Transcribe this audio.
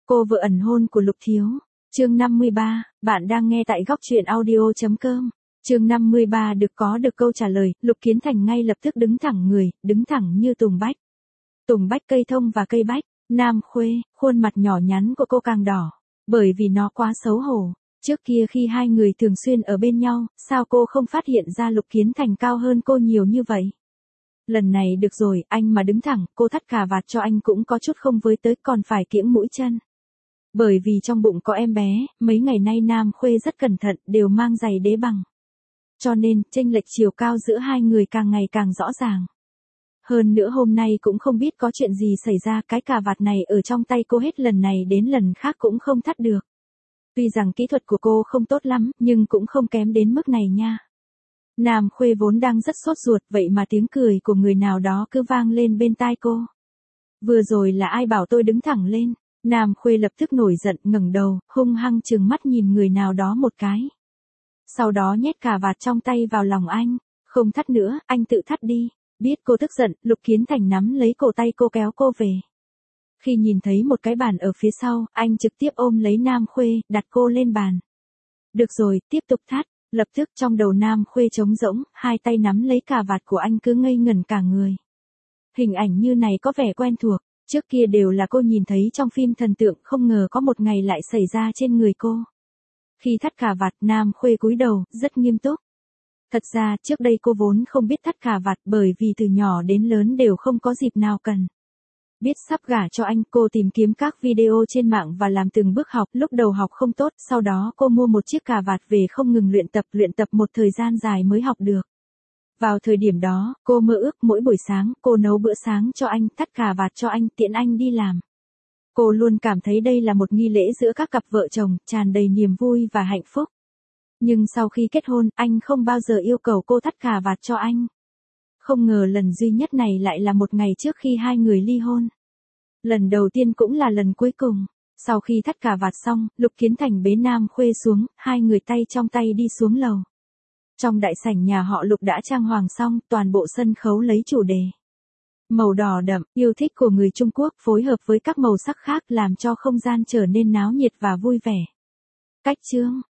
Cô vợ ẩn hôn của Lục Thiếu. Chương 53, bạn đang nghe tại góc truyện audio.com. Chương 53 được câu trả lời, Lục Kiến Thành ngay lập tức đứng thẳng người, đứng thẳng như tùng bách. Tùng bách cây thông và cây bách, Nam Khuê, khuôn mặt nhỏ nhắn của cô càng đỏ, bởi vì nó quá xấu hổ. Trước kia khi hai người thường xuyên ở bên nhau, sao cô không phát hiện ra Lục Kiến Thành cao hơn cô nhiều như vậy? Lần này được rồi, anh mà đứng thẳng, cô thắt cà vạt cho anh cũng có chút không với tới, còn phải kiễng mũi chân. Bởi vì trong bụng có em bé, mấy ngày nay Nam Khuê rất cẩn thận, đều mang giày đế bằng. Cho nên, chênh lệch chiều cao giữa hai người càng ngày càng rõ ràng. Hơn nữa hôm nay cũng không biết có chuyện gì xảy ra, cái cà vạt này ở trong tay cô hết lần này đến lần khác cũng không thắt được. Tuy rằng kỹ thuật của cô không tốt lắm, nhưng cũng không kém đến mức này nha. Nam Khuê vốn đang rất sốt ruột, vậy mà tiếng cười của người nào đó cứ vang lên bên tai cô. Vừa rồi là ai bảo tôi đứng thẳng lên? Nam Khuê lập tức nổi giận, ngẩng đầu, hung hăng trừng mắt nhìn người nào đó một cái. Sau đó nhét cà vạt trong tay vào lòng anh. Không thắt nữa, anh tự thắt đi. Biết cô tức giận, Lục Kiến Thành nắm lấy cổ tay cô kéo cô về. Khi nhìn thấy một cái bàn ở phía sau, anh trực tiếp ôm lấy Nam Khuê, đặt cô lên bàn. Được rồi, tiếp tục thắt. Lập tức trong đầu Nam Khuê trống rỗng, hai tay nắm lấy cà vạt của anh cứ ngây ngẩn cả người. Hình ảnh như này có vẻ quen thuộc, trước kia đều là cô nhìn thấy trong phim thần tượng, không ngờ có một ngày lại xảy ra trên người cô. Khi thắt cà vạt, Nam Khuê cúi đầu, rất nghiêm túc. Thật ra, trước đây cô vốn không biết thắt cà vạt, bởi vì từ nhỏ đến lớn đều không có dịp nào cần. Biết sắp gả cho anh, cô tìm kiếm các video trên mạng và làm từng bước học, lúc đầu học không tốt, sau đó cô mua một chiếc cà vạt về không ngừng luyện tập một thời gian dài mới học được. Vào thời điểm đó, cô mơ ước mỗi buổi sáng, cô nấu bữa sáng cho anh, thắt cà vạt cho anh, tiễn anh đi làm. Cô luôn cảm thấy đây là một nghi lễ giữa các cặp vợ chồng, tràn đầy niềm vui và hạnh phúc. Nhưng sau khi kết hôn, anh không bao giờ yêu cầu cô thắt cà vạt cho anh. Không ngờ lần duy nhất này lại là một ngày trước khi hai người ly hôn. Lần đầu tiên cũng là lần cuối cùng. Sau khi thắt cà vạt xong, Lục Kiến Thành bế Nam Khuê xuống, hai người tay trong tay đi xuống lầu. Trong đại sảnh nhà họ Lục đã trang hoàng xong, toàn bộ sân khấu lấy chủ đề màu đỏ đậm, yêu thích của người Trung Quốc phối hợp với các màu sắc khác làm cho không gian trở nên náo nhiệt và vui vẻ. Cách chương,